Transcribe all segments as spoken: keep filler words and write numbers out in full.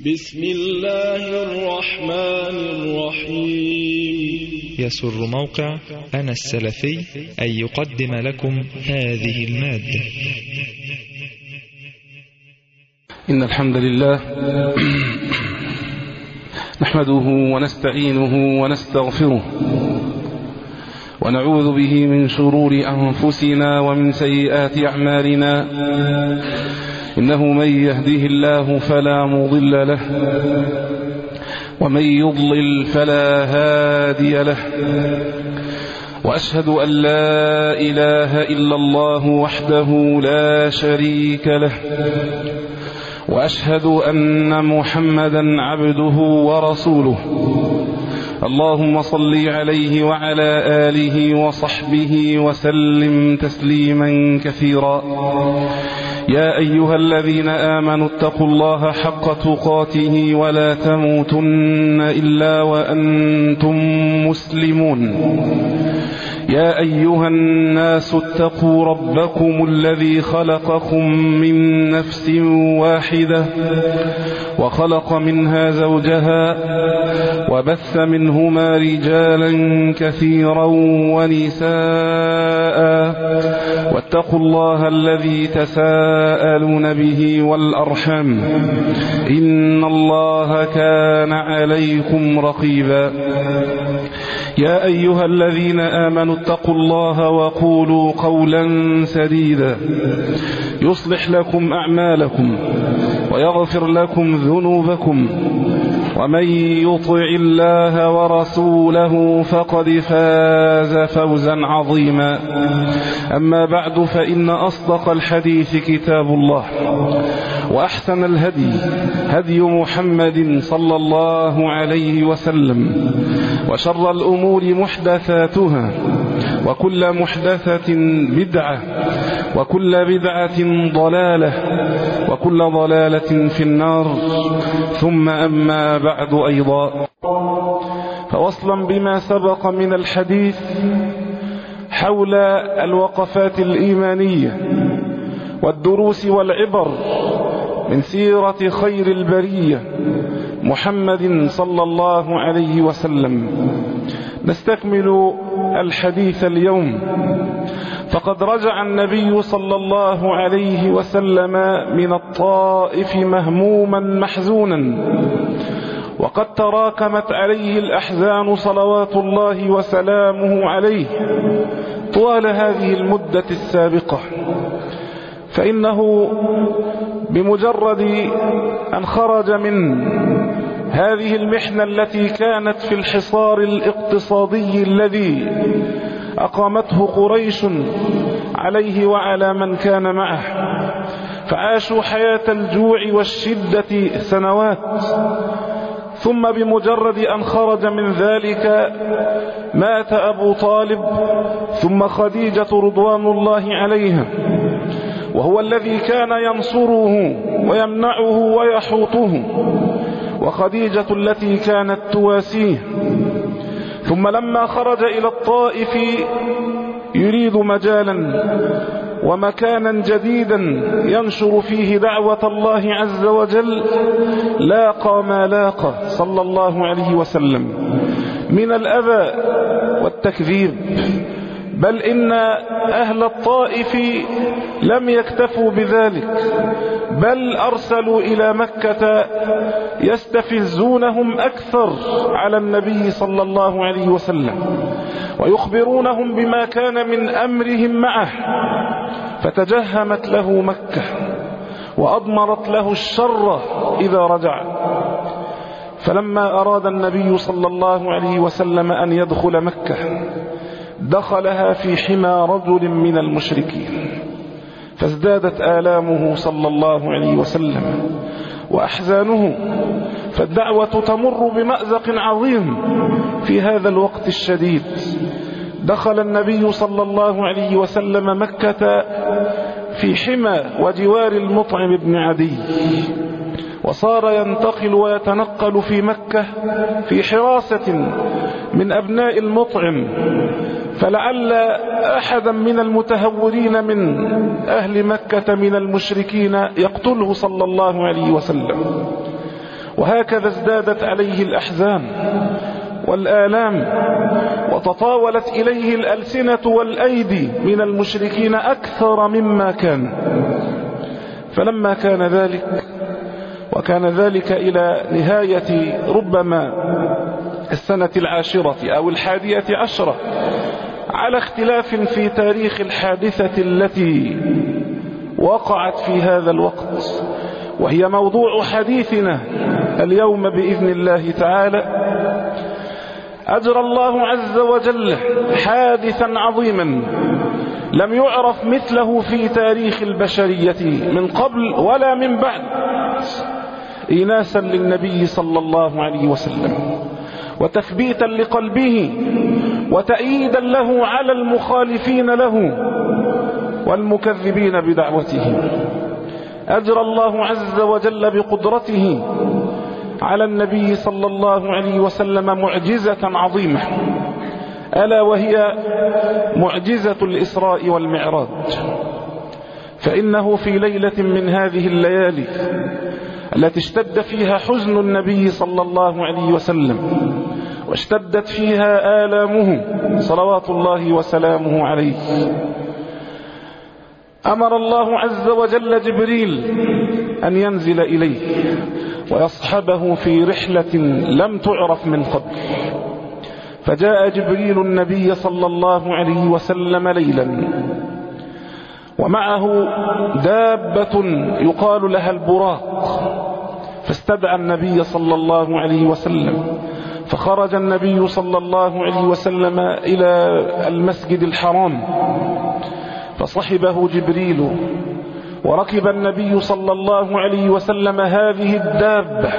بسم الله الرحمن الرحيم. يسر موقع أنا السلفي أن يقدم لكم هذه المادة. إن الحمد لله نحمده ونستعينه ونستغفره ونعوذ به من شرور أنفسنا ومن سيئات أعمالنا. إنه من يهده الله فلا مضل له ومن يضلل فلا هادي له، وأشهد أن لا إله إلا الله وحده لا شريك له، وأشهد أن محمدا عبده ورسوله. اللهم صل عليه وعلى آله وصحبه وسلم تسليما كثيرا. يا أيها الذين آمنوا اتقوا الله حق تقاته ولا تموتن إلا وأنتم مسلمون. يا أيها الناس اتقوا ربكم الذي خلقكم من نفس واحدة وخلق منها زوجها وبث منهما رجالا كثيرا ونساء، واتقوا الله الذي تساءلون به والأرحام إن الله كان عليكم رقيبا. يا أيها الذين آمنوا اتقوا الله وقولوا قولا سديدا يصلح لكم أعمالكم ويغفر لكم ذنوبكم، ومن يطع الله ورسوله فقد فاز فوزا عظيما. أما بعد، فإن أصدق الحديث كتاب الله، وأحسن الهدي هدي محمد صلى الله عليه وسلم، وشر الأمور محدثاتها، وكل محدثة بدعة، وكل بدعة ضلالة، وكل ضلالة في النار. ثم أما بعد أيضا، فوصلا بما سبق من الحديث حول الوقفات الإيمانية والدروس والعبر من سيرة خير البرية محمد صلى الله عليه وسلم، نستكمل الحديث اليوم. فقد رجع النبي صلى الله عليه وسلم من الطائف مهموما محزونا، وقد تراكمت عليه الأحزان صلوات الله وسلامه عليه طوال هذه المدة السابقة. فإنه بمجرد أن خرج من هذه المحنة التي كانت في الحصار الاقتصادي الذي أقامته قريش عليه وعلى من كان معه، فعاشوا حياة الجوع والشدة سنوات. ثم بمجرد أن خرج من ذلك مات أبو طالب، ثم خديجة رضوان الله عليها، وهو الذي كان ينصره ويمنعه ويحوطه، وخديجة التي كانت تواسيه. ثم لما خرج إلى الطائف يريد مجالا ومكانا جديدا ينشر فيه دعوة الله عز وجل، لاقى ما لاقى صلى الله عليه وسلم من الأذى والتكذيب. بل إن أهل الطائف لم يكتفوا بذلك، بل أرسلوا إلى مكة يستفزونهم أكثر على النبي صلى الله عليه وسلم، ويخبرونهم بما كان من أمرهم معه. فتجهمت له مكة وأضمرت له الشر إذا رجع. فلما أراد النبي صلى الله عليه وسلم أن يدخل مكة، دخلها في حمى رجل من المشركين، فازدادت آلامه صلى الله عليه وسلم وأحزانه. فالدعوة تمر بمأزق عظيم في هذا الوقت الشديد. دخل النبي صلى الله عليه وسلم مكة في حمى وجوار المطعم بن عدي، وصار ينتقل ويتنقل في مكة في حراسة من أبناء المطعم، فلعل أحدا من المتهورين من أهل مكة من المشركين يقتله صلى الله عليه وسلم. وهكذا ازدادت عليه الأحزان والآلام، وتطاولت إليه الألسنة والأيدي من المشركين أكثر مما كان. فلما كان ذلك، وكان ذلك إلى نهاية ربما السنة العاشرة أو الحادية عشرة، على اختلاف في تاريخ الحادثة التي وقعت في هذا الوقت، وهي موضوع حديثنا اليوم بإذن الله تعالى، أجرى الله عز وجل حادثا عظيما لم يعرف مثله في تاريخ البشرية من قبل ولا من بعد، إناسا للنبي صلى الله عليه وسلم، وتثبيتا لقلبه، وتأييدا له على المخالفين له والمكذبين بدعوته. أجرى الله عز وجل بقدرته على النبي صلى الله عليه وسلم معجزة عظيمة، ألا وهي معجزة الإسراء والمعراج. فإنه في ليلة من هذه الليالي التي اشتد فيها حزن النبي صلى الله عليه وسلم، واشتدت فيها آلامه صلوات الله وسلامه عليه، أمر الله عز وجل جبريل أن ينزل إليه ويصحبه في رحلة لم تعرف من قبل. فجاء جبريل النبي صلى الله عليه وسلم ليلا، ومعه دابة يقال لها البراق، فاستدعى النبي صلى الله عليه وسلم، فخرج النبي صلى الله عليه وسلم إلى المسجد الحرام، فصحبه جبريل، وركب النبي صلى الله عليه وسلم هذه الدابة،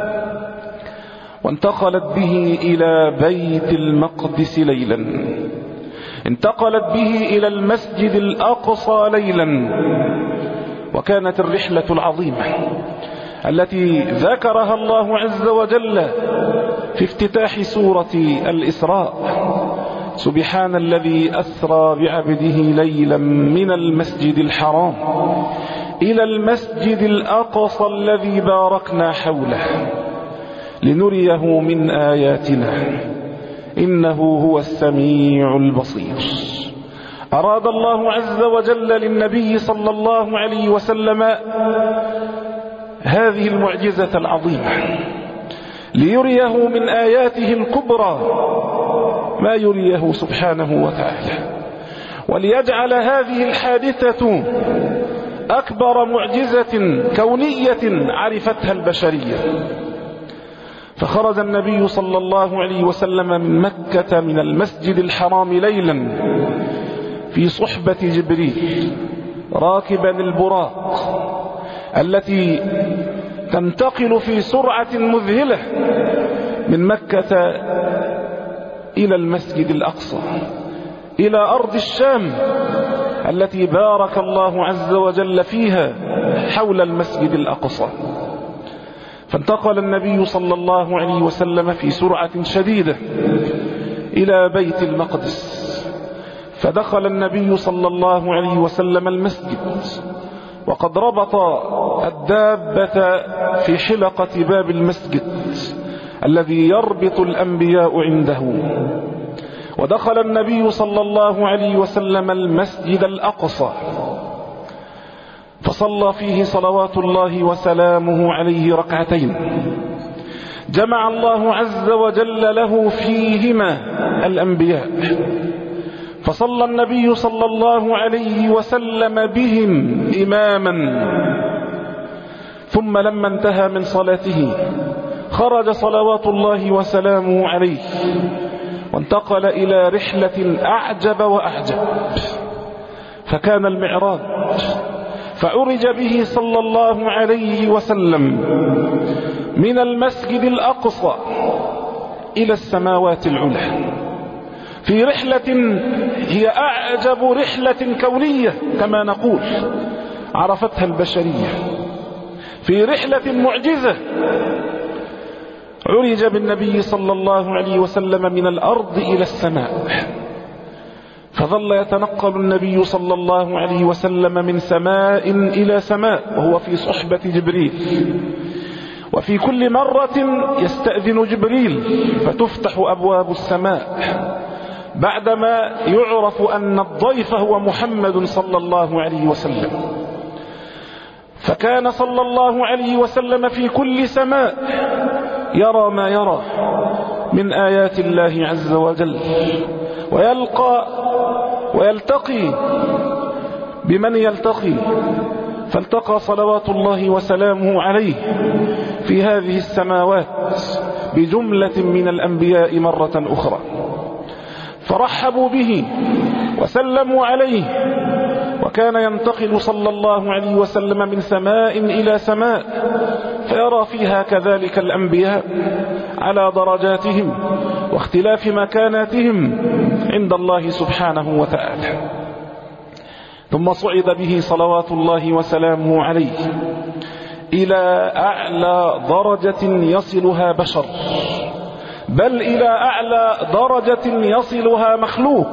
وانتقلت به إلى بيت المقدس ليلا، انتقلت به إلى المسجد الأقصى ليلا. وكانت الرحلة العظيمة التي ذكرها الله عز وجل في افتتاح سورة الإسراء: سبحان الذي أسرى بعبده ليلا من المسجد الحرام إلى المسجد الأقصى الذي باركنا حوله لنريه من آياتنا إنه هو السميع البصير. أراد الله عز وجل للنبي صلى الله عليه وسلم هذه المعجزة العظيمة ليريه من آياته الكبرى ما يريه سبحانه وتعالى، وليجعل هذه الحادثة أكبر معجزة كونية عرفتها البشرية. فخرج النبي صلى الله عليه وسلم من مكة من المسجد الحرام ليلا في صحبة جبريل راكبا البراق التي تنتقل في سرعة مذهلة من مكة إلى المسجد الأقصى، إلى أرض الشام التي بارك الله عز وجل فيها حول المسجد الأقصى. فانتقل النبي صلى الله عليه وسلم في سرعة شديدة إلى بيت المقدس، فدخل النبي صلى الله عليه وسلم المسجد وقد ربط الدابة في حلقة باب المسجد الذي يربط الأنبياء عنده. ودخل النبي صلى الله عليه وسلم المسجد الأقصى فصلى فيه صلوات الله وسلامه عليه ركعتين جمع الله عز وجل له فيهما الأنبياء، فصلى النبي صلى الله عليه وسلم بهم إماما. ثم لما انتهى من صلاته خرج صلوات الله وسلامه عليه وانتقل إلى رحلة أعجب وأعجب، فكان المعراج، فعرج به صلى الله عليه وسلم من المسجد الأقصى إلى السماوات العلى في رحلة هي أعجب رحلة كونية كما نقول عرفتها البشرية، في رحلة معجزة. عرج بالنبي صلى الله عليه وسلم من الأرض إلى السماء، فظل يتنقل النبي صلى الله عليه وسلم من سماء إلى سماء وهو في صحبة جبريل، وفي كل مرة يستأذن جبريل فتفتح أبواب السماء بعدما يعرف أن الضيف هو محمد صلى الله عليه وسلم. فكان صلى الله عليه وسلم في كل سماء يرى ما يرى من آيات الله عز وجل، ويلقى ويلتقي بمن يلتقي. فالتقى صلوات الله وسلامه عليه في هذه السماوات بجملة من الأنبياء مرة أخرى، فرحبوا به وسلموا عليه. وكان ينتقل صلى الله عليه وسلم من سماء إلى سماء فيرى فيها كذلك الأنبياء على درجاتهم واختلاف مكاناتهم عند الله سبحانه وتعالى. ثم صعد به صلوات الله وسلامه عليه إلى أعلى درجة يصلها بشر، بل إلى أعلى درجة يصلها مخلوق.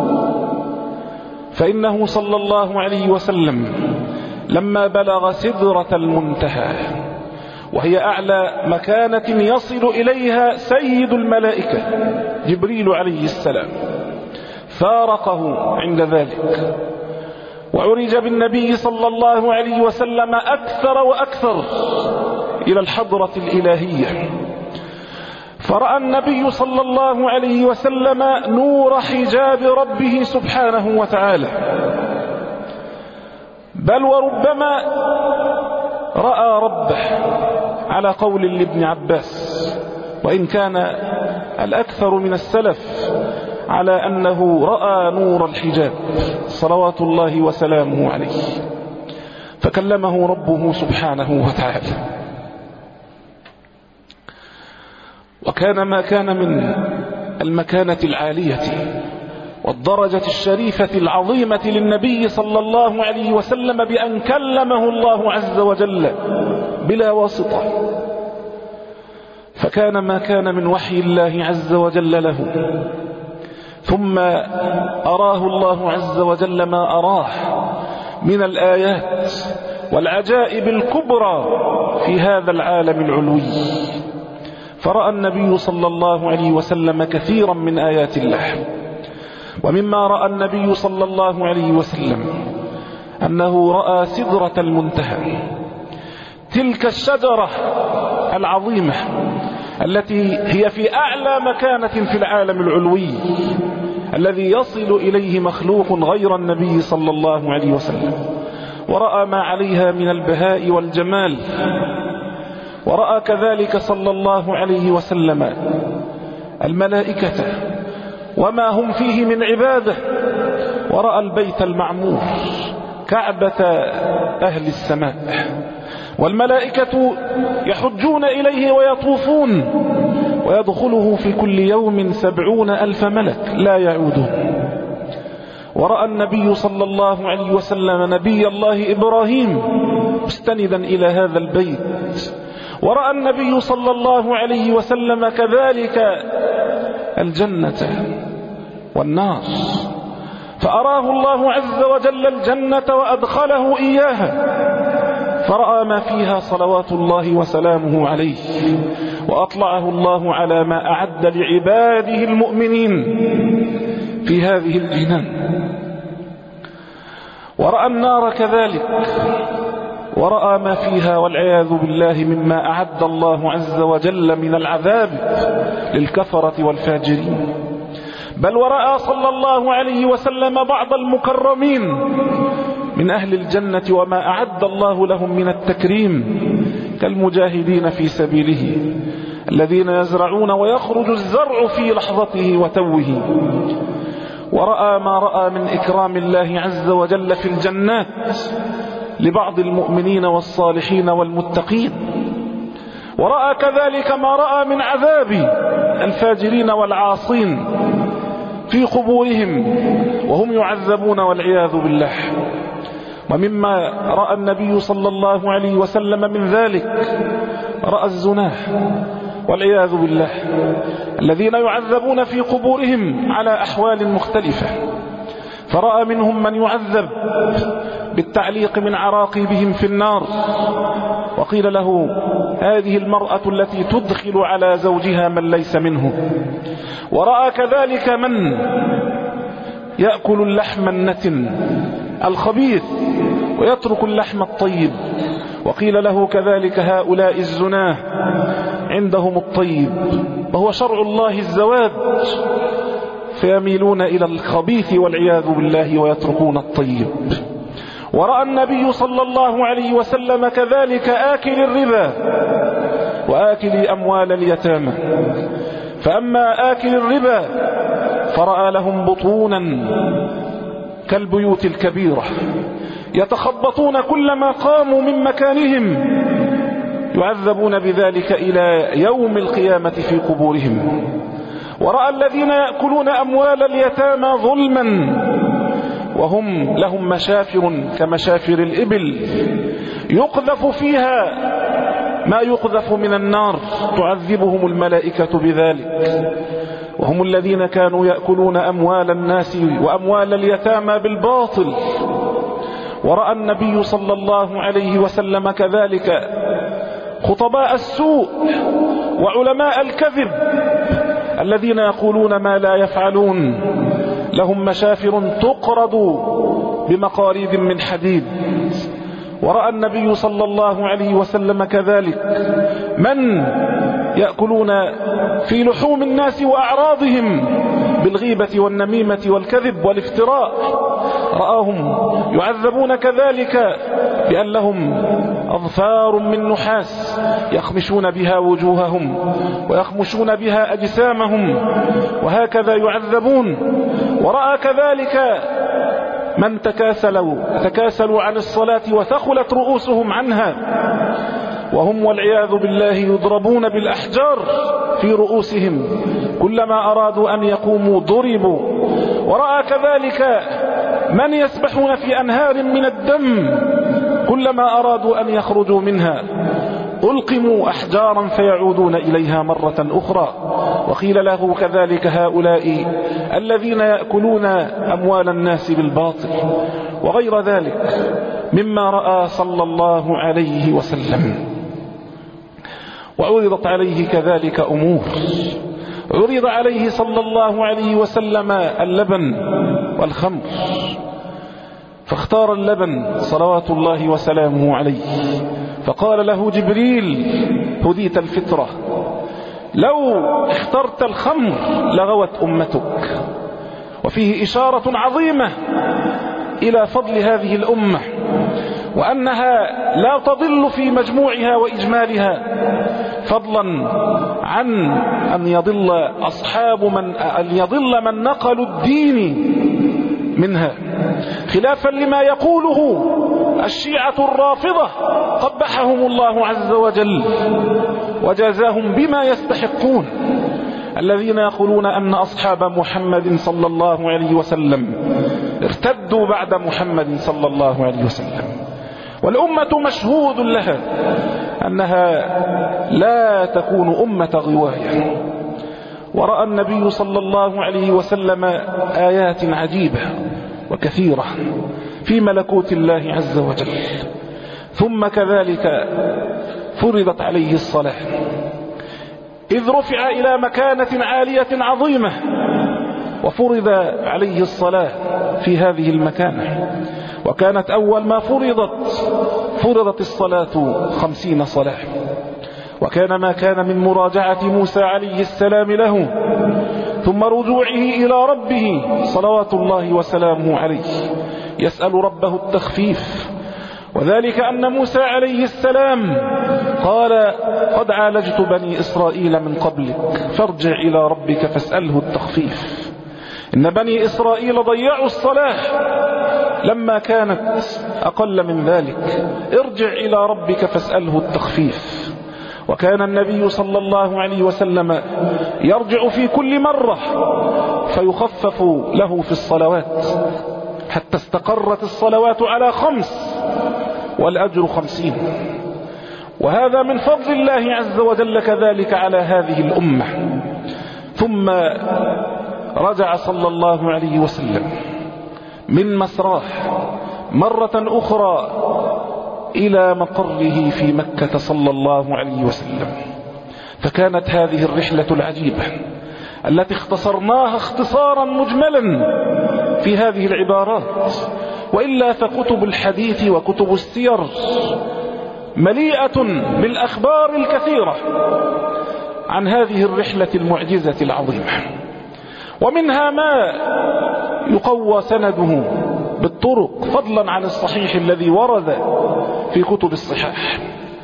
فإنه صلى الله عليه وسلم لما بلغ سدرة المنتهى، وهي أعلى مكانة يصل إليها سيد الملائكة جبريل عليه السلام، فارقه عند ذلك، وعرج بالنبي صلى الله عليه وسلم أكثر وأكثر إلى الحضرة الإلهية. فرأى النبي صلى الله عليه وسلم نور حجاب ربه سبحانه وتعالى، بل وربما رأى ربه على قول لابن عباس، وإن كان الأكثر من السلف على أنه رأى نور الحجاب صلوات الله وسلامه عليه. فكلمه ربه سبحانه وتعالى. وكان ما كان من المكانة العالية والدرجة الشريفة العظيمة للنبي صلى الله عليه وسلم بأن كلمه الله عز وجل بلا واسطة. فكان ما كان من وحي الله عز وجل له، ثم أراه الله عز وجل ما أراه من الآيات والعجائب الكبرى في هذا العالم العلوي. فرأى النبي صلى الله عليه وسلم كثيرا من آيات الله. ومما رأى النبي صلى الله عليه وسلم أنه رأى سدرة المنتهى، تلك الشجرة العظيمة التي هي في أعلى مكانة في العالم العلوي الذي يصل إليه مخلوق غير النبي صلى الله عليه وسلم. ورأى ما عليها من البهاء والجمال. ورأى كذلك صلى الله عليه وسلم الملائكة وما هم فيه من عبادة. ورأى البيت المعمور كعبة أهل السماء، والملائكة يحجون إليه ويطوفون، ويدخله في كل يوم سبعون ألف ملك لا يعودون. ورأى النبي صلى الله عليه وسلم نبي الله إبراهيم مستندا إلى هذا البيت. ورأى النبي صلى الله عليه وسلم كذلك الجنة والنار، فأراه الله عز وجل الجنة وأدخله إياها، فرأى ما فيها صلوات الله وسلامه عليه، وأطلعه الله على ما أعد لعباده المؤمنين في هذه الجنان. ورأى النار كذلك، ورأى ما فيها والعياذ بالله مما أعد الله عز وجل من العذاب للكفرة والفاجرين. بل ورأى صلى الله عليه وسلم بعض المكرمين من أهل الجنة وما أعد الله لهم من التكريم كالمجاهدين في سبيله الذين يزرعون ويخرج الزرع في لحظته وتوه. ورأى ما رأى من إكرام الله عز وجل في الجنات لبعض المؤمنين والصالحين والمتقين. ورأى كذلك ما رأى من عذاب الفاجرين والعاصين في قبورهم وهم يعذبون والعياذ بالله. ومما رأى النبي صلى الله عليه وسلم من ذلك رأى الزناه والعياذ بالله الذين يعذبون في قبورهم على أحوال مختلفة. فرأى منهم من يعذب بالتعليق من عراقيبهم في النار، وقيل له هذه المرأة التي تدخل على زوجها من ليس منه. ورأى كذلك من يأكل اللحم النتن الخبيث ويترك اللحم الطيب. وقيل له كذلك هؤلاء الزناه عندهم الطيب وهو شرع الله الزواج، فيميلون إلى الخبيث والعياذ بالله ويتركون الطيب. ورأى النبي صلى الله عليه وسلم كذلك آكل الربا وآكل أموال اليتامى. فأما آكل الربا فرأى لهم بطونا كالبيوت الكبيرة يتخبطون كلما قاموا من مكانهم، يعذبون بذلك إلى يوم القيامة في قبورهم. ورأى الذين يأكلون أموال اليتامى ظلما وهم لهم مشافر كمشافر الإبل يقذف فيها ما يقذف من النار، تعذبهم الملائكة بذلك. وهم الذين كانوا يأكلون أموال الناس وأموال اليتامى بالباطل. ورأى النبي صلى الله عليه وسلم كذلك خطباء السوء وعلماء الكذب الذين يقولون ما لا يفعلون، لهم مشافر تقرض بمقاريد من حديد. ورأى النبي صلى الله عليه وسلم كذلك من يأكلون في لحوم الناس وأعراضهم بالغيبة والنميمة والكذب والافتراء، رآهم يعذبون كذلك بأن لهم أظفار من نحاس يخمشون بها وجوههم ويخمشون بها أجسامهم، وهكذا يعذبون. ورأى كذلك من تكاسلوا تكاسلوا عن الصلاة وثقلت رؤوسهم عنها، وهم والعياذ بالله يضربون بالأحجار في رؤوسهم، كلما أرادوا أن يقوموا ضربوا. ورأى كذلك من يسبحون في أنهار من الدم، كلما أرادوا أن يخرجوا منها ألقموا أحجارا فيعودون إليها مرة أخرى. وقيل له كذلك هؤلاء الذين يأكلون أموال الناس بالباطل وغير ذلك مما رأى صلى الله عليه وسلم. وعرضت عليه كذلك أمور، عرض عليه صلى الله عليه وسلم اللبن والخمر، فاختار اللبن صلوات الله وسلامه عليه، فقال له جبريل هديت الفطرة، لو اخترت الخمر لغوت أمتك. وفيه إشارة عظيمة إلى فضل هذه الأمة، وأنها لا تضل في مجموعها وإجمالها، فضلا عن أن يضل أصحاب من أن يضل من نقلوا الدين منها، خلافا لما يقوله الشيعة الرافضة قبحهم الله عز وجل وجازاهم بما يستحقون، الذين يقولون أن أصحاب محمد صلى الله عليه وسلم ارتدوا بعد محمد صلى الله عليه وسلم، والأمة مشهود لها أنها لا تكون أمة غواية. ورأى النبي صلى الله عليه وسلم آيات عجيبة وكثيرة في ملكوت الله عز وجل. ثم كذلك فرضت عليه الصلاة، إذ رفع إلى مكانة عالية عظيمة وفرض عليه الصلاة في هذه المكانة. وكانت أول ما فرضت فرضت الصلاة خمسين صلاة، وكان ما كان من مراجعة موسى عليه السلام له ثم رجوعه إلى ربه صلوات الله وسلامه عليه يسأل ربه التخفيف، وذلك أن موسى عليه السلام قال قد عالجت بني إسرائيل من قبلك فارجع إلى ربك فاسأله التخفيف. إن بني إسرائيل ضيعوا الصلاة لما كانت أقل من ذلك، ارجع إلى ربك فاسأله التخفيف. وكان النبي صلى الله عليه وسلم يرجع في كل مرة فيخفف له في الصلوات حتى استقرت الصلوات على خمس والأجر خمسين. وهذا من فضل الله عز وجل كذلك على هذه الأمة. ثم رجع صلى الله عليه وسلم من مسراه مرة أخرى إلى مقره في مكة صلى الله عليه وسلم. فكانت هذه الرحلة العجيبة التي اختصرناها اختصارا مجملا في هذه العبارات، وإلا فكتب الحديث وكتب السير مليئة بالأخبار الكثيرة عن هذه الرحلة المعجزة العظيمة، ومنها ما يقوى سنده بالطرق فضلا عن الصحيح الذي ورد في كتب الصحاح.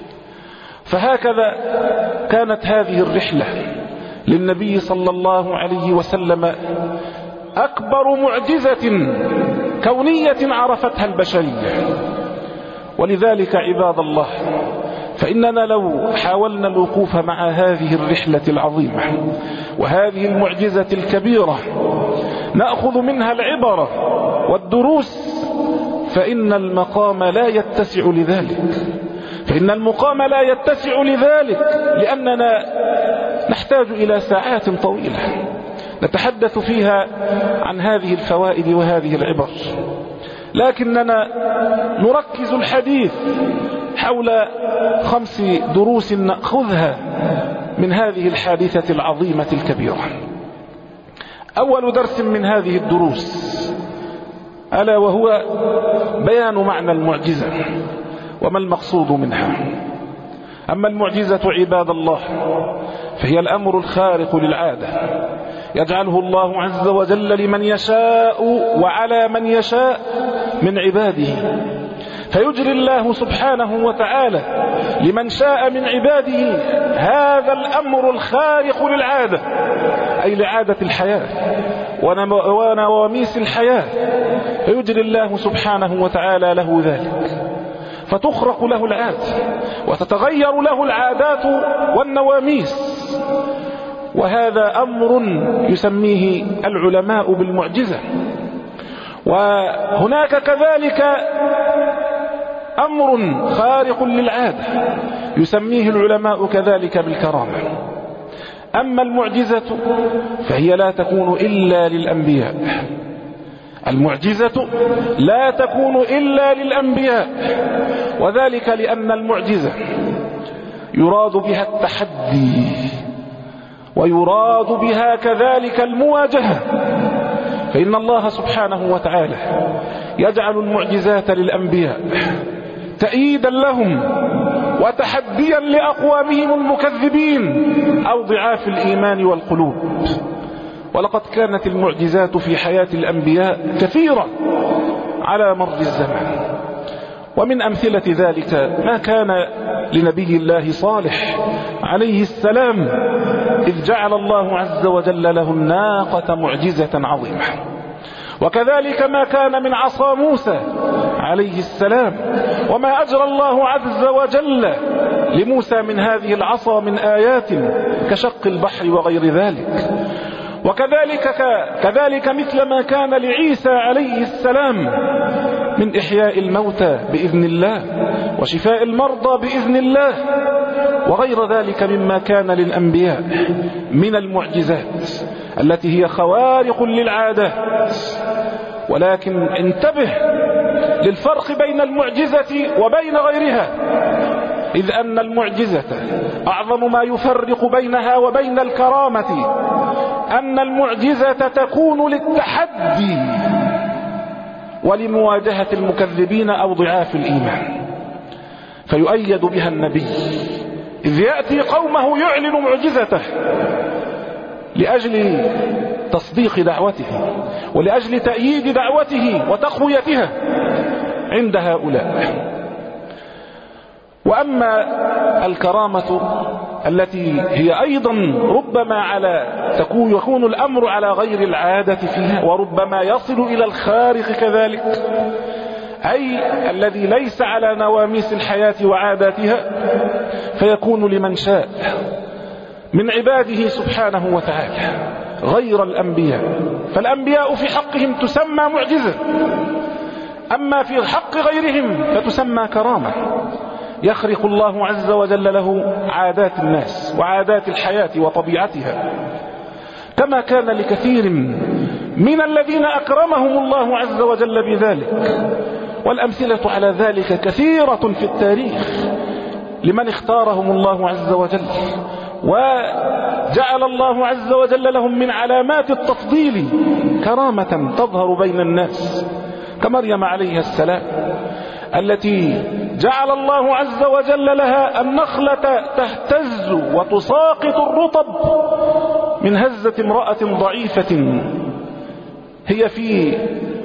فهكذا كانت هذه الرحلة للنبي صلى الله عليه وسلم أكبر معجزة كونية عرفتها البشرية. ولذلك عباد الله، فإننا لو حاولنا الوقوف مع هذه الرحلة العظيمة وهذه المعجزة الكبيرة نأخذ منها العبرة والدروس، فإن المقام لا يتسع لذلك، فإن المقام لا يتسع لذلك لأننا نحتاج إلى ساعات طويلة نتحدث فيها عن هذه الفوائد وهذه العبر، لكننا نركز الحديث حول خمس دروس نأخذها من هذه الحادثة العظيمة الكبيرة. أول درس من هذه الدروس ألا وهو بيان معنى المعجزة وما المقصود منها. أما المعجزة عباد الله فهي الأمر الخارق للعادة يجعله الله عز وجل لمن يشاء وعلى من يشاء من عباده، فيجري الله سبحانه وتعالى لمن شاء من عباده هذا الأمر الخارق للعادة، أي لعادة الحياة ونواميس الحياة، فيجري الله سبحانه وتعالى له ذلك، فتخرق له العادة وتتغير له العادات والنواميس. وهذا أمر يسميه العلماء بالمعجزة. وهناك كذلك أمر خارق للعادة يسميه العلماء كذلك بالكرامة. أما المعجزة فهي لا تكون إلا للأنبياء، المعجزة لا تكون إلا للأنبياء، وذلك لأن المعجزة يراد بها التحدي ويراد بها كذلك المواجهة، فإن الله سبحانه وتعالى يجعل المعجزات للأنبياء تأييدا لهم وتحديا لأقوامهم المكذبين أو ضعاف الإيمان والقلوب. ولقد كانت المعجزات في حياة الأنبياء كثيرة على مر الزمان، ومن أمثلة ذلك ما كان لنبي الله صالح عليه السلام إذ جعل الله عز وجل له الناقة معجزة عظيمة، وكذلك ما كان من عصا موسى عليه السلام وما أجرى الله عز وجل لموسى من هذه العصا من آيات كشق البحر وغير ذلك. وكذلك كذلك مثل ما كان لعيسى عليه السلام من إحياء الموتى بإذن الله وشفاء المرضى بإذن الله وغير ذلك مما كان للأنبياء من المعجزات التي هي خوارق للعادات. ولكن انتبه للفرق بين المعجزة وبين غيرها، إذ أن المعجزة أعظم ما يفرق بينها وبين الكرامة أن المعجزة تكون للتحدي ولمواجهة المكذبين أو ضعاف الإيمان، فيؤيد بها النبي إذ يأتي قومه يعلن معجزته لأجل تصديق دعوته ولأجل تأييد دعوته وتقويتها عند هؤلاء. وأما الكرامة التي هي أيضا ربما على تكون يكون الأمر على غير العادة فيها وربما يصل إلى الخارق كذلك، أي الذي ليس على نواميس الحياة وعاداتها، فيكون لمن شاء من عباده سبحانه وتعالى غير الأنبياء. فالأنبياء في حقهم تسمى معجزة، أما في حق غيرهم فتسمى كرامة، يخرق الله عز وجل له عادات الناس وعادات الحياة وطبيعتها، كما كان لكثير من الذين أكرمهم الله عز وجل بذلك والأمثلة على ذلك كثيرة في التاريخ لمن اختارهم الله عز وجل، وجعل الله عز وجل لهم من علامات التفضيل كرامة تظهر بين الناس، كمريم عليها السلام التي جعل الله عز وجل لها النخلة تهتز وتساقط الرطب من هزة امرأة ضعيفة هي في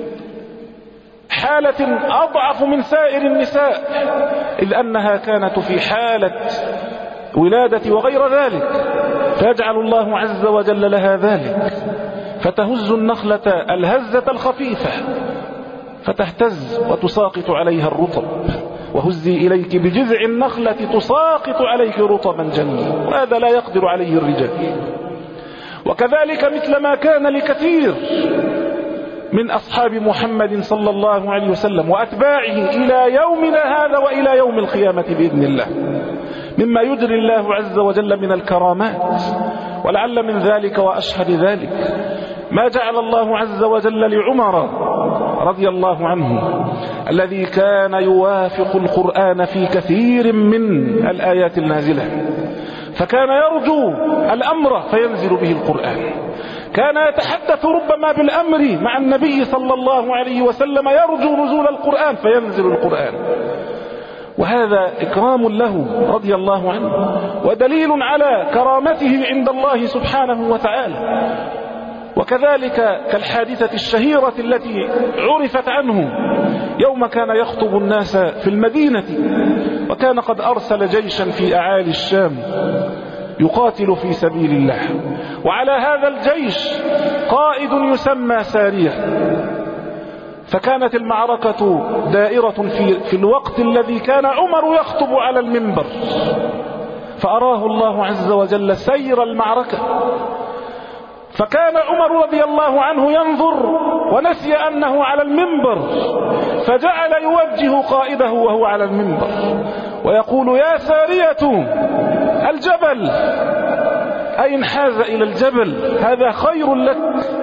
حالة أضعف من سائر النساء، إذ أنها كانت في حالة ولادة وغير ذلك، فيجعل الله عز وجل لها ذلك، فتهز النخلة الهزة الخفيفة فتهتز وتساقط عليها الرطب، وهزي إليك بجذع النخلة تساقط عليك رطبا جنيا، وهذا لا يقدر عليه الرجال. وكذلك مثل ما كان لكثير من أصحاب محمد صلى الله عليه وسلم وأتباعه إلى يومنا هذا وإلى يوم القيامة بإذن الله، مما يجري الله عز وجل من الكرامات. ولعل من ذلك وأشهد ذلك ما جعل الله عز وجل لعمر رضي الله عنه الذي كان يوافق القرآن في كثير من الآيات النازلة، فكان يرجو الأمر فينزل به القرآن، كان يتحدث ربما بالأمر مع النبي صلى الله عليه وسلم يرجو نزول القرآن فينزل القرآن، وهذا إكرام له رضي الله عنه ودليل على كرامته عند الله سبحانه وتعالى. وكذلك كالحادثة الشهيرة التي عرفت عنه يوم كان يخطب الناس في المدينة، وكان قد أرسل جيشا في أعالي الشام يقاتل في سبيل الله، وعلى هذا الجيش قائد يسمى سارية. فكانت المعركة دائرة في, في الوقت الذي كان عمر يخطب على المنبر، فأراه الله عز وجل سير المعركة، فكان عمر رضي الله عنه ينظر ونسي أنه على المنبر، فجعل يوجه قائده وهو على المنبر ويقول: يا سارية الجبل، أي انحاز إلى الجبل، هذا خير لك.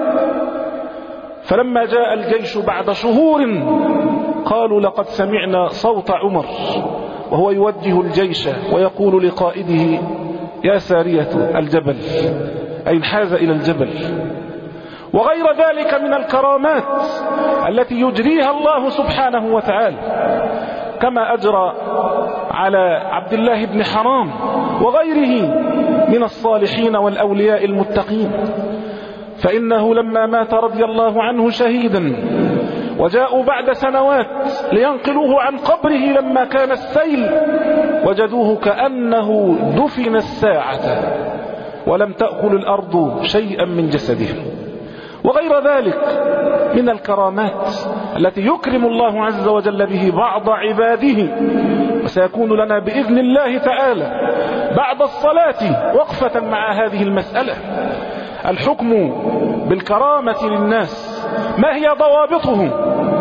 فلما جاء الجيش بعد شهور قالوا: لقد سمعنا صوت عمر وهو يوجه الجيش ويقول لقائده: يا سارية الجبل، أي انحاز إلى الجبل. وغير ذلك من الكرامات التي يجريها الله سبحانه وتعالى، كما أجرى على عبد الله بن حرام وغيره من الصالحين والأولياء المتقين، فإنه لما مات رضي الله عنه شهيدا وجاءوا بعد سنوات لينقلوه عن قبره لما كان السيل، وجدوه كأنه دفن الساعة ولم تأكل الأرض شيئا من جسده. وغير ذلك من الكرامات التي يكرم الله عز وجل به بعض عباده. وسيكون لنا بإذن الله تعالى بعد الصلاة وقفة مع هذه المسألة، الحكم بالكرامة للناس، ما هي ضوابطه؟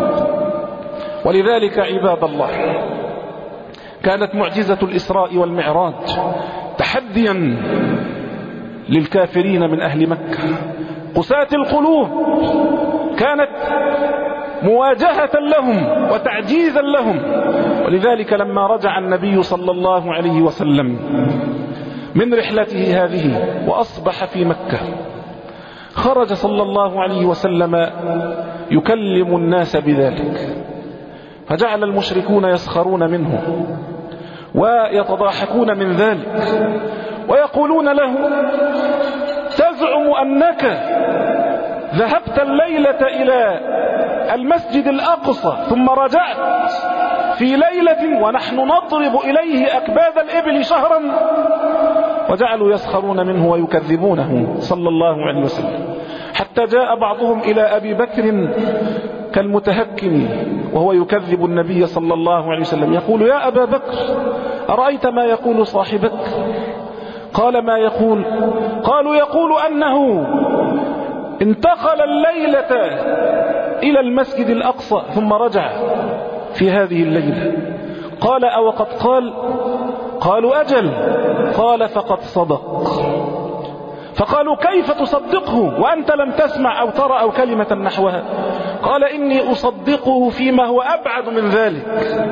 ولذلك عباد الله كانت معجزة الإسراء والمعراج تحديا للكافرين من أهل مكة قساة القلوب، كانت مواجهة لهم وتعجيزا لهم. ولذلك لما رجع النبي صلى الله عليه وسلم من رحلته هذه وأصبح في مكة، خرج صلى الله عليه وسلم يكلم الناس بذلك، فجعل المشركون يسخرون منه ويتضاحكون من ذلك ويقولون له: تزعم أنك ذهبت الليلة إلى المسجد الأقصى ثم رجعت في ليلة ونحن نضرب إليه أكباد الإبل شهرا. وجعلوا يسخرون منه ويكذبونه صلى الله عليه وسلم، حتى جاء بعضهم إلى أبي بكر كالمتهكم وهو يكذب النبي صلى الله عليه وسلم، يقول: يا أبا بكر، أرأيت ما يقول صاحبك؟ قال: ما يقول؟ قالوا: يقول أنه انتقل الليلة إلى المسجد الأقصى ثم رجع في هذه الليلة. قال: أو قد قال؟ قالوا: أجل. قال: فقد صدق. فقالوا: كيف تصدقه وأنت لم تسمع أو ترى أو كلمة نحوها؟ قال إني أصدقه فيما هو أبعد من ذلك،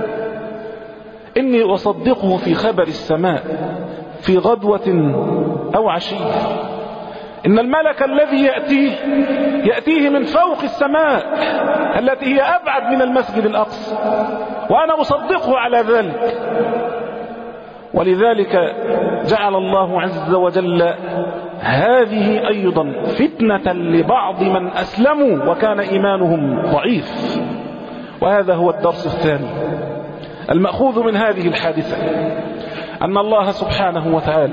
إني أصدقه في خبر السماء في غدوة أو عشية، إن الملك الذي يأتيه يأتيه من فوق السماء التي هي أبعد من المسجد الأقصى، وأنا أصدقه على ذلك. ولذلك جعل الله عز وجل هذه أيضا فتنة لبعض من أسلموا وكان إيمانهم ضعيف. وهذا هو الدرس الثاني المأخوذ من هذه الحادثة، أن الله سبحانه وتعالى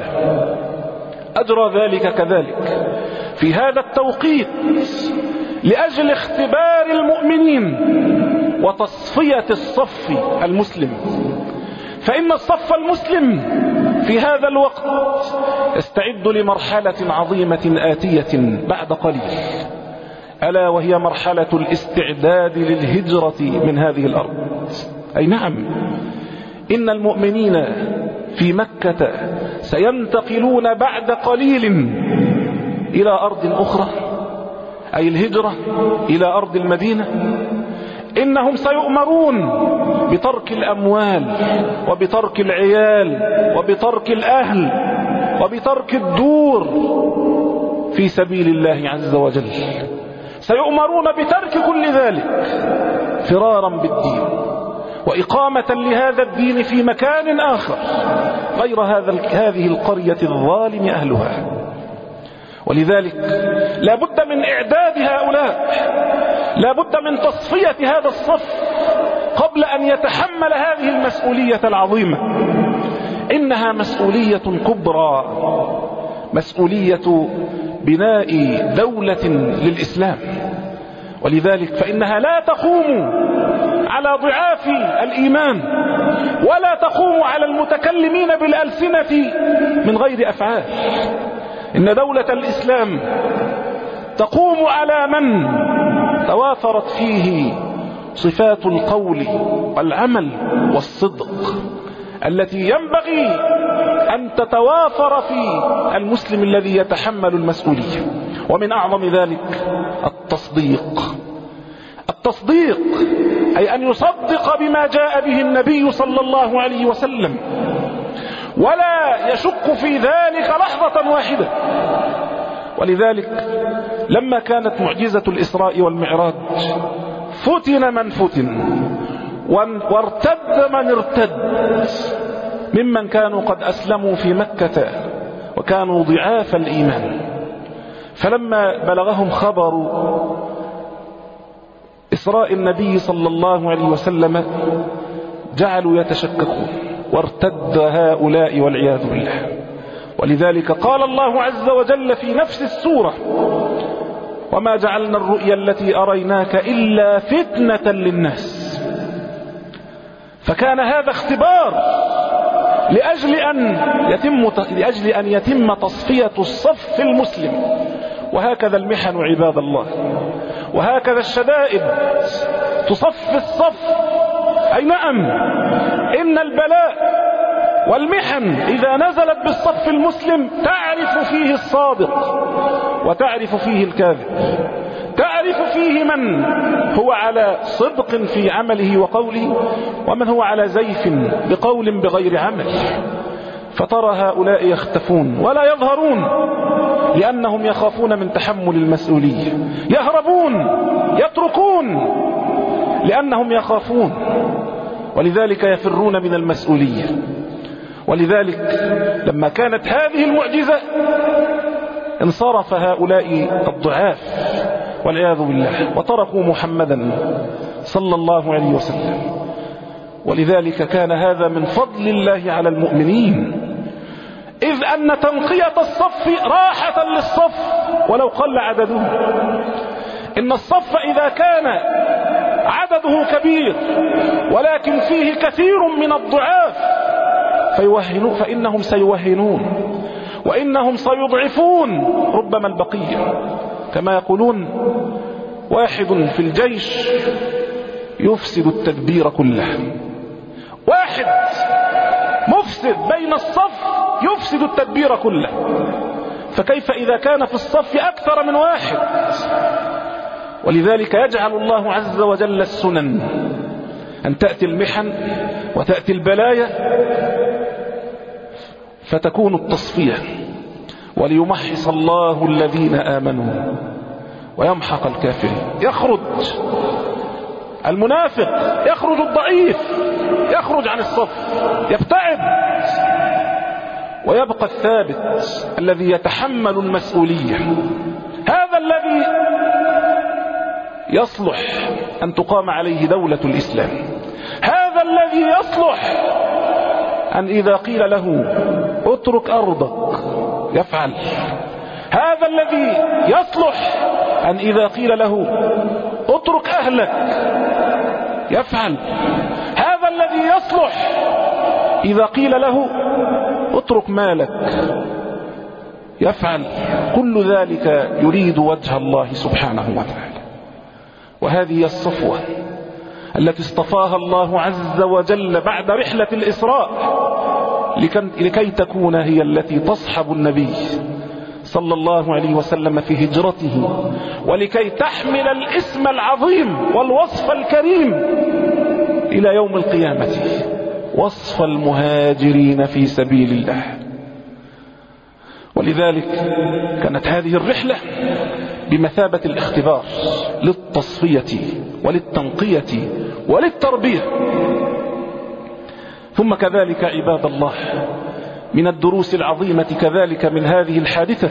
أجرى ذلك كذلك في هذا التوقيت لأجل اختبار المؤمنين وتصفية الصف المسلم. فإن الصف المسلم في هذا الوقت يستعد لمرحلة عظيمة آتية بعد قليل، ألا وهي مرحلة الاستعداد للهجرة من هذه الأرض. أي نعم، إن المؤمنين في مكة سينتقلون بعد قليل إلى أرض أخرى، أي الهجرة إلى أرض المدينة. إنهم سيؤمرون بترك الأموال وبترك العيال وبترك الأهل وبترك الدور في سبيل الله عز وجل، سيؤمرون بترك كل ذلك فرارا بالدين وإقامة لهذا الدين في مكان آخر غير هذا هذه القرية الظالم أهلها. ولذلك لا بد من إعداد هؤلاء، لا بد من تصفية هذا الصف قبل أن يتحمل هذه المسؤولية العظيمة. إنها مسؤولية كبرى، مسؤولية بناء دولة للإسلام. ولذلك فإنها لا تقوم على ضعاف الإيمان ولا تقوم على المتكلمين بالألسنة من غير أفعال. إن دولة الإسلام تقوم على من توافرت فيه صفات القول والعمل والصدق التي ينبغي أن تتوافر في المسلم الذي يتحمل المسؤولية. ومن أعظم ذلك التصديق. التصديق أي أن يصدق بما جاء به النبي صلى الله عليه وسلم ولا يشك في ذلك لحظة واحدة. ولذلك لما كانت معجزة الإسراء والمعراج فتن من فتن وارتد من ارتد ممن كانوا قد أسلموا في مكة وكانوا ضعاف الإيمان. فلما بلغهم خبر إسراء النبي صلى الله عليه وسلم جعلوا يتشككون وارتد هؤلاء والعياذ بالله. ولذلك قال الله عز وجل في نفس السورة: وما جعلنا الرؤيا التي أريناك إلا فتنة للناس. فكان هذا اختبار لأجل أن يتم لأجل أن يتم تصفية الصف المسلم. وهكذا المحن عباد الله، وهكذا الشدائد تصفي الصف. أي نعم، إن البلاء والمحن إذا نزلت بالصف المسلم تعرف فيه الصادق وتعرف فيه الكاذب، تعرف فيه من هو على صدق في عمله وقوله ومن هو على زيف بقول بغير عمل. فترى هؤلاء يختفون ولا يظهرون لأنهم يخافون من تحمل المسؤولية، يهربون يتركون لأنهم يخافون، ولذلك يفرون من المسؤولية. ولذلك لما كانت هذه المعجزة انصرف هؤلاء الضعاف والعياذ بالله وتركوا محمدا صلى الله عليه وسلم. ولذلك كان هذا من فضل الله على المؤمنين، إذ أن تنقية الصف راحة للصف ولو قل عدده. إن الصف إذا كان عدده كبير ولكن فيه كثير من الضعاف فيوهنون فإنهم سيوهنون وإنهم سيضعفون ربما البقية. كما يقولون: واحد في الجيش يفسد التدبير كله. واحد مفسد بين الصف يفسد التدبير كله، فكيف إذا كان في الصف أكثر من واحد؟ ولذلك يجعل الله عز وجل السنن أن تأتي المحن وتأتي البلايا فتكون التصفية، وليمحص الله الذين آمنوا ويمحق الكافرين. يخرج المنافق، يخرج الضعيف، يخرج عن الصف، يبتعد، ويبقى الثابت الذي يتحمل المسؤولية. هذا الذي يصلح أن تقام عليه دولة الإسلام، هذا الذي يصلح أن إذا قيل له اترك أرضك يفعل، هذا الذي يصلح أن إذا قيل له اترك أهلك يفعل، هذا الذي يصلح إذا قيل له اترك مالك يفعل. كل ذلك يريد وجه الله سبحانه وتعالى. وهذه الصفوة التي اصطفاها الله عز وجل بعد رحلة الإسراء لكي تكون هي التي تصحب النبي صلى الله عليه وسلم في هجرته، ولكي تحمل الاسم العظيم والوصف الكريم إلى يوم القيامة، وصف المهاجرين في سبيل الله. ولذلك كانت هذه الرحلة بمثابة الاختبار للتصفية وللتنقية وللتربية. ثم كذلك عباد الله من الدروس العظيمة كذلك من هذه الحادثة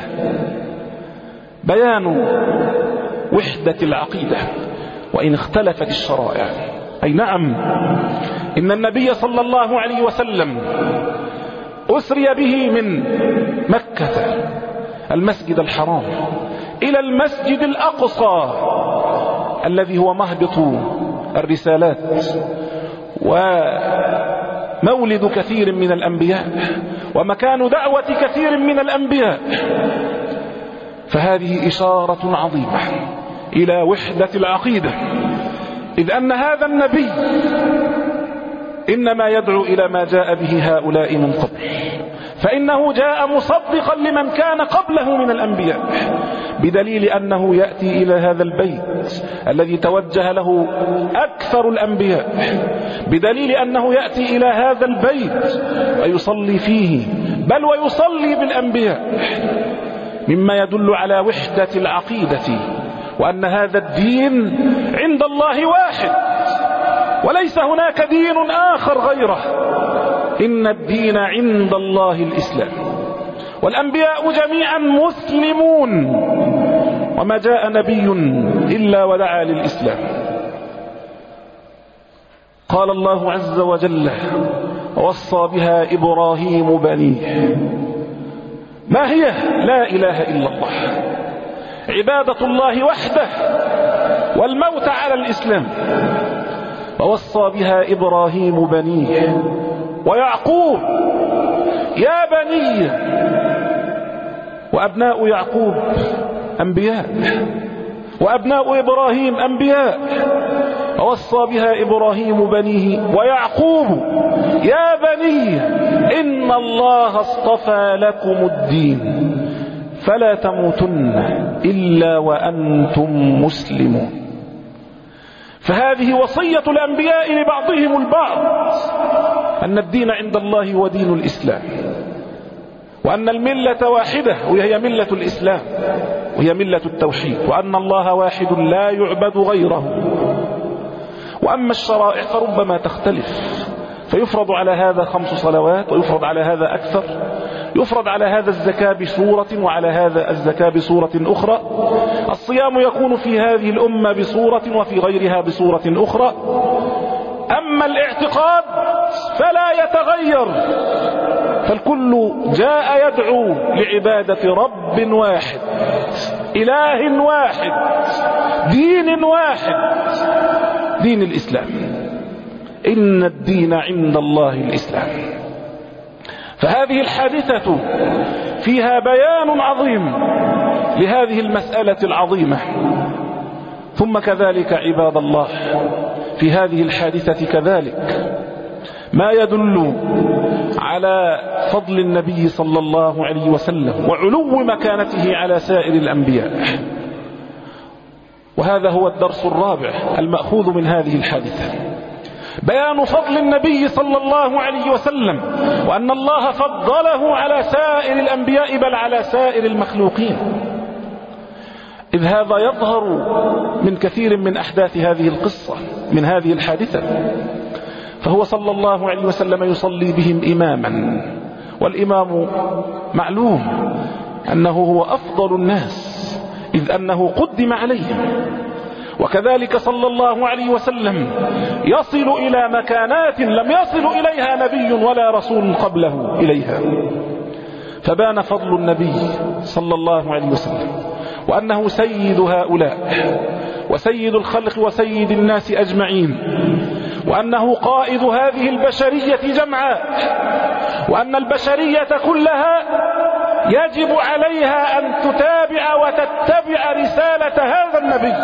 بيان وحدة العقيدة وإن اختلفت الشرائع. أي نعم، إن النبي صلى الله عليه وسلم أسري به من مكة المسجد الحرام إلى المسجد الأقصى الذي هو مهبط الرسالات ومولد كثير من الأنبياء ومكان دعوة كثير من الأنبياء. فهذه إشارة عظيمة إلى وحدة العقيدة، إذ أن هذا النبي إنما يدعو إلى ما جاء به هؤلاء من قبل، فإنه جاء مصدقا لمن كان قبله من الأنبياء، بدليل أنه يأتي إلى هذا البيت الذي توجه له أكثر الأنبياء، بدليل أنه يأتي إلى هذا البيت ويصلي فيه، بل ويصلي بالأنبياء، مما يدل على وحدة العقيدة، وأن هذا الدين عند الله واحد وليس هناك دين آخر غيره. إن الدين عند الله الإسلام، والأنبياء جميعا مسلمون، وما جاء نبي إلا ودعا للإسلام. قال الله عز وجل: ووصى بها إبراهيم بنيه. ما هي؟ لا إله إلا الله، عبادة الله وحده، والموت على الإسلام. ووصى بها إبراهيم بنيه ويعقوب. يا بني، وأبناء يعقوب أنبياء، وأبناء إبراهيم أنبياء. ووصى بها إبراهيم بنيه ويعقوب يا بني إن الله اصطفى لكم الدين فلا تموتن إلا وأنتم مسلمون. فهذه وصية الأنبياء لبعضهم البعض، أن الدين عند الله هو دين الإسلام، وأن الملة واحدة وهي ملة الإسلام، وهي ملة التوحيد، وأن الله واحد لا يعبد غيره. وأما الشرائع فربما تختلف، فيفرض على هذا خمس صلوات، ويفرض على هذا أكثر، يفرض على هذا الزكاة بصورة، وعلى هذا الزكاة بصورة أخرى. الصيام يكون في هذه الأمة بصورة وفي غيرها بصورة أخرى. أما الاعتقاد فلا يتغير، فالكل جاء يدعو لعبادة رب واحد، إله واحد، دين واحد، دين الإسلام. إن الدين عند الله الإسلام. فهذه الحادثة فيها بيان عظيم لهذه المسألة العظيمة. ثم كذلك عباد الله في هذه الحادثة كذلك ما يدل على فضل النبي صلى الله عليه وسلم وعلو مكانته على سائر الأنبياء. وهذا هو الدرس الرابع المأخوذ من هذه الحادثة، بيان فضل النبي صلى الله عليه وسلم، وأن الله فضله على سائر الأنبياء بل على سائر المخلوقين، إذ هذا يظهر من كثير من أحداث هذه القصة من هذه الحادثة. فهو صلى الله عليه وسلم يصلي بهم إماما، والإمام معلوم أنه هو أفضل الناس إذ أنه قدم عليهم، وكذلك صلى الله عليه وسلم يصل إلى مكانات لم يصل إليها نبي ولا رسول قبله إليها، فبان فضل النبي صلى الله عليه وسلم، وأنه سيد هؤلاء وسيد الخلق وسيد الناس أجمعين، وأنه قائد هذه البشرية جمعاء، وأن البشرية كلها يجب عليها أن تتابع وتتبع رسالة هذا النبي،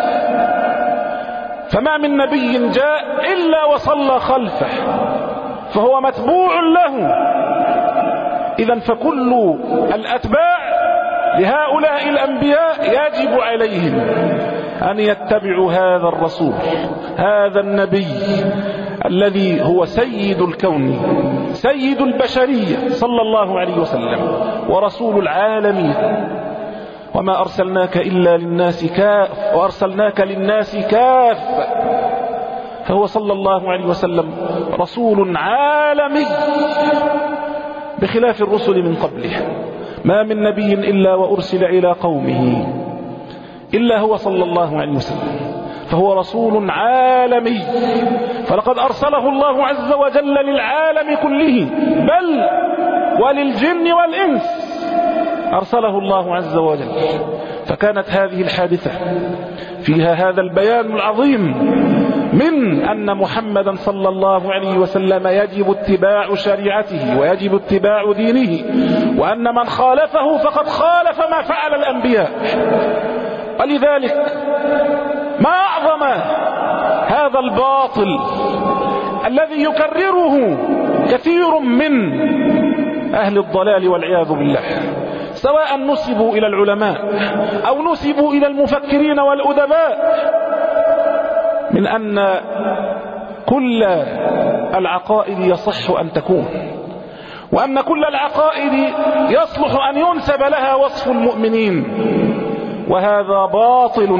فما من نبي جاء إلا وصلى خلفه فهو متبوع له. إذن فكل الأتباع لهؤلاء الأنبياء يجب عليهم أن يتبعوا هذا الرسول، هذا النبي الذي هو سيد الكون سيد البشرية صلى الله عليه وسلم ورسول العالمين. وما أرسلناك إلا للناس كاف وأرسلناك للناس كافة، فهو صلى الله عليه وسلم رسول عالمي بخلاف الرسل من قبله. ما من نبي إلا وأرسل إلى قومه إلا هو صلى الله عليه وسلم، فهو رسول عالمي، فلقد أرسله الله عز وجل للعالم كله بل وللجن والإنس أرسله الله عز وجل. فكانت هذه الحادثة فيها هذا البيان العظيم من أن محمدا صلى الله عليه وسلم يجب اتباع شريعته ويجب اتباع دينه، وأن من خالفه فقد خالف ما فعل الأنبياء. ولذلك ما أعظم هذا الباطل الذي يكرره كثير من أهل الضلال والعياذ بالله، سواء نسبوا إلى العلماء أو نسبوا إلى المفكرين والأدباء، من أن كل العقائد يصح أن تكون، وأن كل العقائد يصلح أن ينسب لها وصف المؤمنين، وهذا باطل،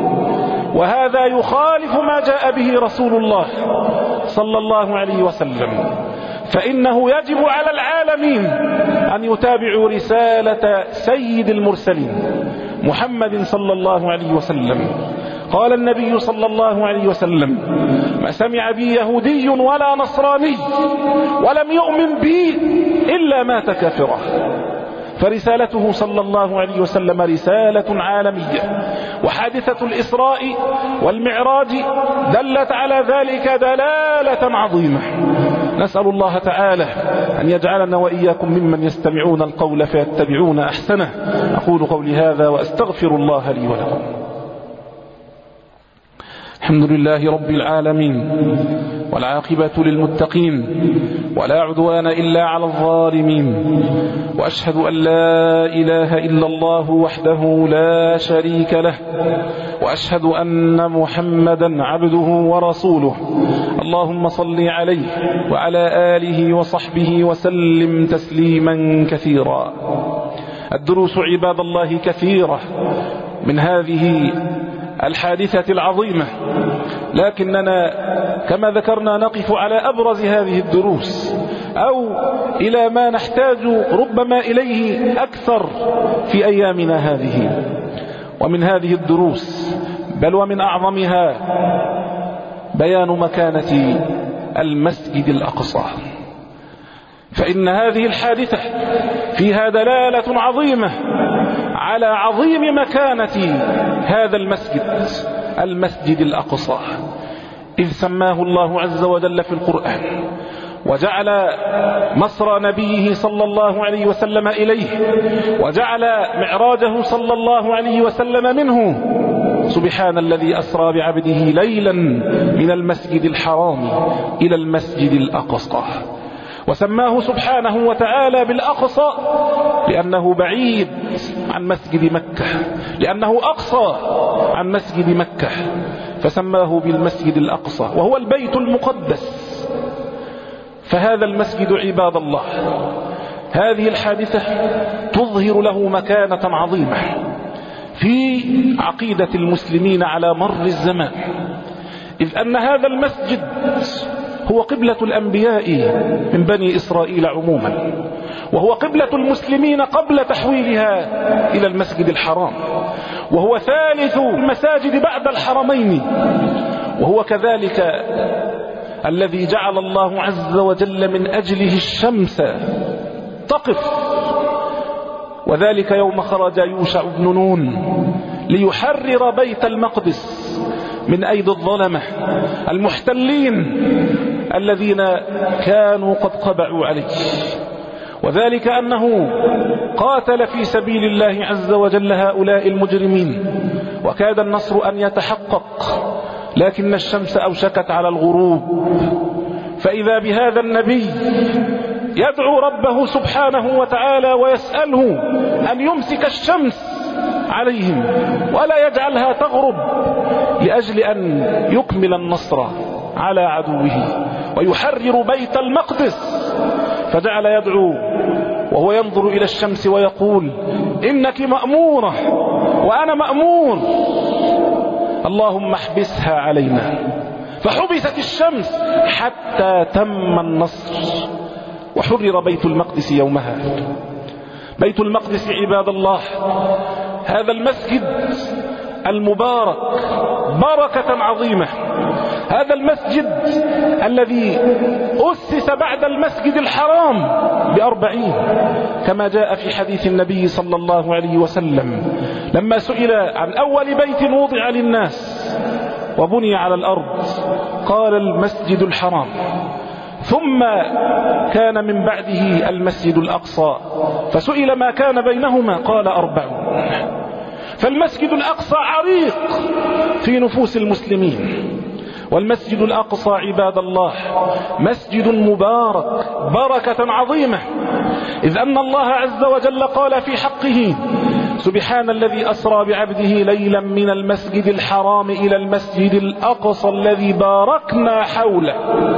وهذا يخالف ما جاء به رسول الله صلى الله عليه وسلم. فإنه يجب على العالمين أن يتابعوا رسالة سيد المرسلين محمد صلى الله عليه وسلم. قال النبي صلى الله عليه وسلم: ما سمع بي يهودي ولا نصراني ولم يؤمن بي إلا مات كافرا. فرسالته صلى الله عليه وسلم رسالة عالمية، وحادثة الإسراء والمعراج دلت على ذلك دلالة عظيمة. نسأل الله تعالى أن يجعلنا وإياكم ممن يستمعون القول فيتبعون أحسنه. أقول قولي هذا وأستغفر الله لي ولكم. الحمد لله رب العالمين، والعاقبة للمتقين، ولا عدوان إلا على الظالمين، وأشهد أن لا إله إلا الله وحده لا شريك له، وأشهد أن محمدا عبده ورسوله. اللهم صل عليه وعلى آله وصحبه وسلم تسليما كثيرا. الدروس عباد الله كثيرة من هذه الحادثة العظيمة، لكننا كما ذكرنا نقف على أبرز هذه الدروس، أو إلى ما نحتاج ربما إليه أكثر في أيامنا هذه. ومن هذه الدروس بل ومن أعظمها بيان مكانة المسجد الأقصى، فإن هذه الحادثة فيها دلالة عظيمة على عظيم مكانة هذا المسجد، المسجد الأقصى، إذ سماه الله عز وجل في القرآن، وجعل مصر نبيه صلى الله عليه وسلم إليه، وجعل معراجه صلى الله عليه وسلم منه. سبحان الذي أسرى بعبده ليلا من المسجد الحرام إلى المسجد الأقصى. وسماه سبحانه وتعالى بالأقصى لأنه بعيد عن مسجد مكة، لأنه أقصى عن مسجد مكة، فسماه بالمسجد الأقصى وهو البيت المقدس. فهذا المسجد عباد الله هذه الحادثة تظهر له مكانة عظيمة في عقيدة المسلمين على مر الزمان، إذ أن هذا المسجد هو قبلة الأنبياء من بني إسرائيل عموما، وهو قبلة المسلمين قبل تحويلها إلى المسجد الحرام، وهو ثالث المساجد بعد الحرمين، وهو كذلك الذي جعل الله عز وجل من أجله الشمس تقف، وذلك يوم خرج يوشع بن نون ليحرر بيت المقدس من أيدي الظلمة المحتلين الذين كانوا قد قبعوا عليه، وذلك أنه قاتل في سبيل الله عز وجل هؤلاء المجرمين، وكاد النصر أن يتحقق، لكن الشمس أوشكت على الغروب، فإذا بهذا النبي يدعو ربه سبحانه وتعالى ويسأله أن يمسك الشمس عليهم ولا يجعلها تغرب، لأجل أن يكمل النصر على عدوه ويحرر بيت المقدس. فجعل يدعو وهو ينظر إلى الشمس ويقول: إنك مأمورة وأنا مأمور، اللهم احبسها علينا. فحبست الشمس حتى تم النصر وحرر بيت المقدس يومها. بيت المقدس عباد الله هذا المسجد المبارك بركة عظيمة، هذا المسجد الذي أسس بعد المسجد الحرام بأربعين، كما جاء في حديث النبي صلى الله عليه وسلم لما سئل عن أول بيت وضع للناس وبني على الأرض قال المسجد الحرام، ثم كان من بعده المسجد الأقصى، فسئل ما كان بينهما قال أربعون. فالمسجد الأقصى عريق في نفوس المسلمين، والمسجد الأقصى عباد الله مسجد مبارك بركة عظيمة، إذ أن الله عز وجل قال في حقه: سبحان الذي أسرى بعبده ليلا من المسجد الحرام إلى المسجد الأقصى الذي باركنا حوله.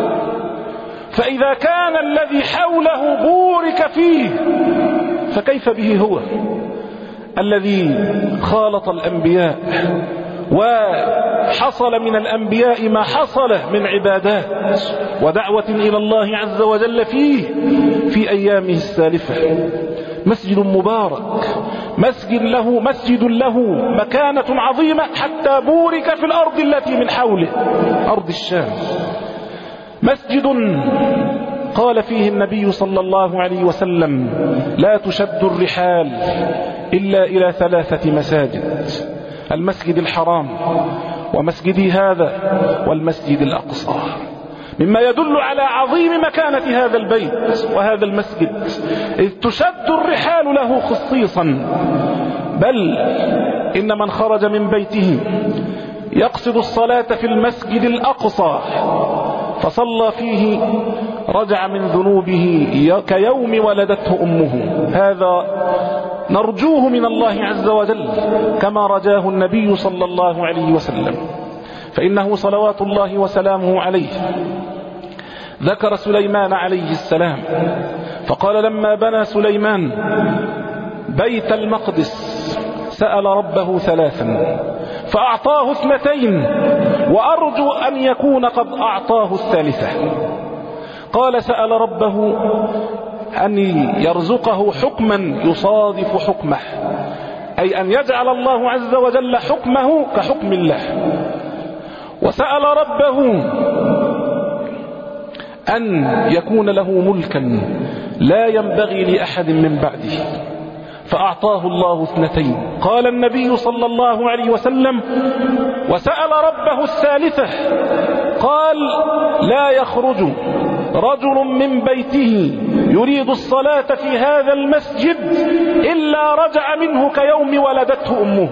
فإذا كان الذي حوله بورك فيه فكيف به هو الذي خالط الأنبياء وحصل من الأنبياء ما حصل من عبادات ودعوة إلى الله عز وجل فيه في أيامه السالفة. مسجد مبارك، مسجد له, مسجد له مكانة عظيمة حتى بورك في الأرض التي من حوله، أرض الشام. مسجد قال فيه النبي صلى الله عليه وسلم: لا تشد الرحال إلا إلى ثلاثة مساجد: المسجد الحرام ومسجدي هذا والمسجد الأقصى، مما يدل على عظيم مكانة هذا البيت وهذا المسجد، إذ تشد الرحال له خصيصا، بل إن من خرج من بيته يقصد الصلاة في المسجد الأقصى فصلى فيه رجع من ذنوبه كيوم ولدته أمه. هذا نرجوه من الله عز وجل كما رجاه النبي صلى الله عليه وسلم، فإنه صلوات الله وسلامه عليه ذكر سليمان عليه السلام فقال: لما بنى سليمان بيت المقدس سأل ربه ثلاثا فأعطاه اثنتين، وأرجو أن يكون قد أعطاه الثالثة. قال: سأل ربه أن يرزقه حكما يصادف حكمه، أي أن يجعل الله عز وجل حكمه كحكم الله. وسأل ربه أن يكون له ملكا لا ينبغي لأحد من بعده، فأعطاه الله اثنتين. قال النبي صلى الله عليه وسلم: وسأل ربه الثالثة، قال: لا يخرج رجل من بيته يريد الصلاة في هذا المسجد إلا رجع منه كيوم ولدته أمه.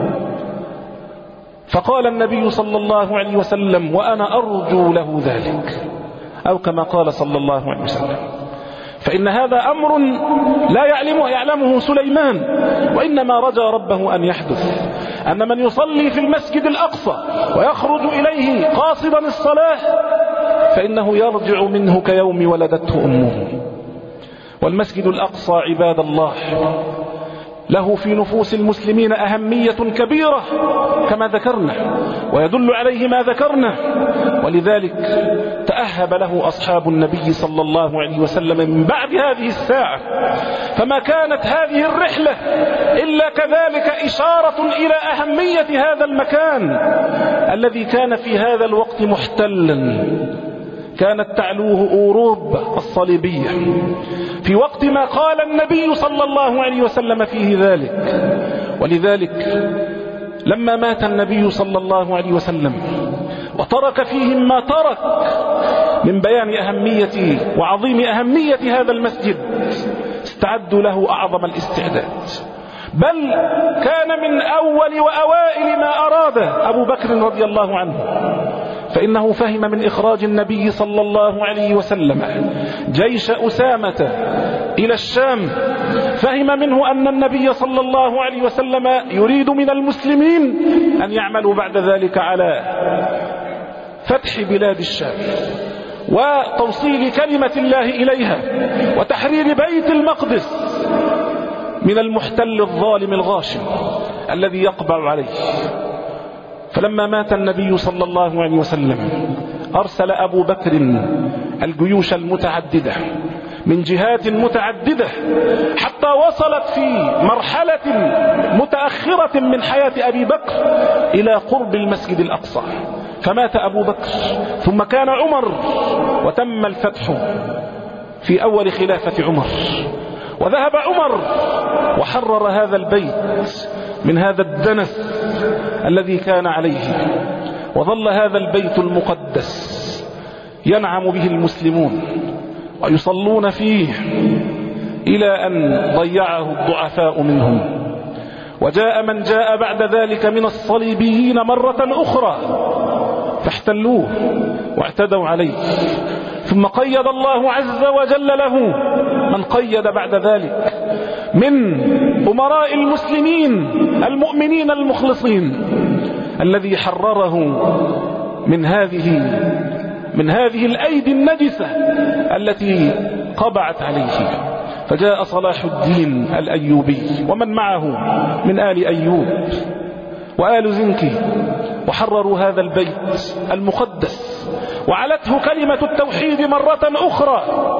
فقال النبي صلى الله عليه وسلم: وأنا أرجو له ذلك، أو كما قال صلى الله عليه وسلم. فإن هذا أمر لا يعلمه, يعلمه سليمان، وإنما رجى ربه أن يحدث، أن من يصلي في المسجد الأقصى ويخرج إليه قاصدا الصلاة فإنه يرجع منه كيوم ولدته أمه. والمسجد الأقصى عباد الله له في نفوس المسلمين أهمية كبيرة كما ذكرنا، ويدل عليه ما ذكرنا، ولذلك تأهب له أصحاب النبي صلى الله عليه وسلم من بعد هذه الساعة. فما كانت هذه الرحلة إلا كذلك إشارة إلى أهمية هذا المكان الذي كان في هذا الوقت محتلا، كانت تعلوه أوروبا الصليبية في وقت ما قال النبي صلى الله عليه وسلم فيه ذلك. ولذلك لما مات النبي صلى الله عليه وسلم وترك فيهم ما ترك من بيان أهمية وعظيم أهمية هذا المسجد استعدوا له أعظم الاستعداد، بل كان من أول وأوائل ما أراد أبو بكر رضي الله عنه، فإنه فهم من إخراج النبي صلى الله عليه وسلم جيش أسامة إلى الشام، فهم منه أن النبي صلى الله عليه وسلم يريد من المسلمين أن يعملوا بعد ذلك على فتح بلاد الشام وتوصيل كلمة الله إليها وتحرير بيت المقدس من المحتل الظالم الغاشم الذي يقبع عليه. فلما مات النبي صلى الله عليه وسلم أرسل أبو بكر الجيوش المتعددة من جهات متعددة حتى وصلت في مرحلة متأخرة من حياة أبي بكر إلى قرب المسجد الأقصى، فمات أبو بكر ثم كان عمر، وتم الفتح في أول خلافة عمر، وذهب عمر وحرر هذا البيت من هذا الدنس الذي كان عليه، وظل هذا البيت المقدس ينعم به المسلمون ويصلون فيه إلى أن ضيعه الضعفاء منهم. وجاء من جاء بعد ذلك من الصليبيين مرة أخرى فاحتلوه واعتدوا عليه، ثم قيد الله عز وجل له من قيد بعد ذلك من أمراء المسلمين المؤمنين المخلصين الذي حرره من هذه من هذه الأيدي النجسة التي قبعت عليه. فجاء صلاح الدين الأيوبي ومن معه من آل أيوب وآل زنكي وحرروا هذا البيت المقدس وعلته كلمة التوحيد مرة أخرى.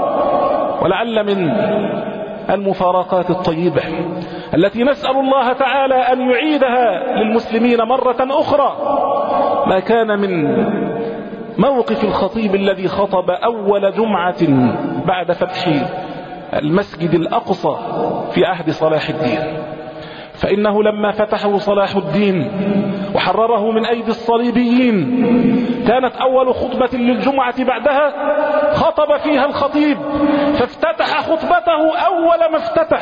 ولعل من المفارقات الطيبة التي نسأل الله تعالى أن يعيدها للمسلمين مرة أخرى ما كان من موقف الخطيب الذي خطب أول جمعة بعد فتح المسجد الأقصى في عهد صلاح الدين. فإنه لما فتحه صلاح الدين وحرره من أيدي الصليبيين كانت أول خطبة للجمعة بعدها خطب فيها الخطيب، فافتتح خطبته أول ما افتتح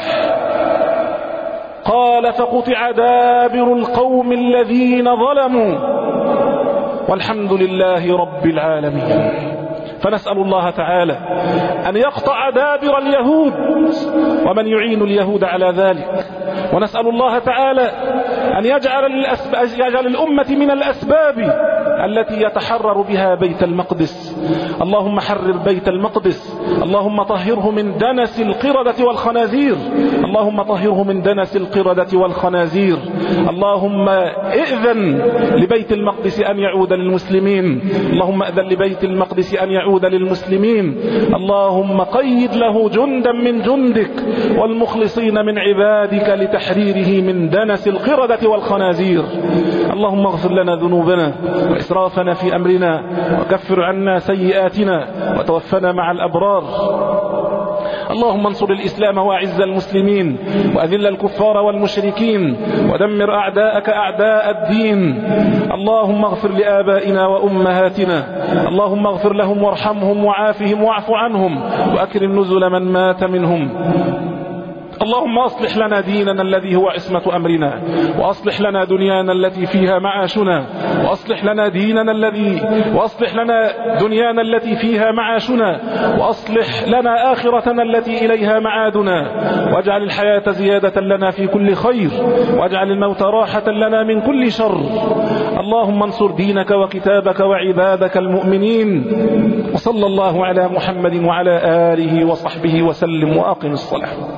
قال: فقطع دابر القوم الذين ظلموا والحمد لله رب العالمين. فنسأل الله تعالى أن يقطع دابر اليهود ومن يعين اليهود على ذلك، ونسأل الله تعالى أن يجعل, يجعل الأمة من الأسباب التي يتحرر بها بيت المقدس. اللهم حرر بيت المقدس، اللهم طهره من دنس القردة والخنازير، اللهم طهره من دنس القردة والخنازير. اللهم ائذن لبيت المقدس أن يعود للمسلمين، اللهم ائذن لبيت المقدس أن يعود للمسلمين. اللهم قيد له جندا من جندك والمخلصين من عبادك لتحريره من دنس القردة والخنازير. اللهم اغفر لنا ذنوبنا وإسرافنا في أمرنا وكفر عنا سيئاتنا وتوفنا مع الأبرار. اللهم انصر الإسلام وأعز المسلمين وأذل الكفار والمشركين ودمر أعداءك أعداء الدين. اللهم اغفر لآبائنا وأمهاتنا، اللهم اغفر لهم وارحمهم وعافهم واعف عنهم وأكرم نزل من مات منهم. اللهم أصلح لنا ديننا الذي هو عصمة أمرنا، وأصلح لنا دنيانا التي فيها معاشنا، وأصلح لنا ديننا الذي وأصلح لنا دنيانا التي فيها معاشنا، وأصلح لنا آخرتنا التي إليها معادنا، واجعل الحياة زيادة لنا في كل خير، واجعل الموت راحة لنا من كل شر. اللهم انصر دينك وكتابك وعبادك المؤمنين. وصلى الله على محمد وعلى آله وصحبه وسلم، وأقم الصلاة.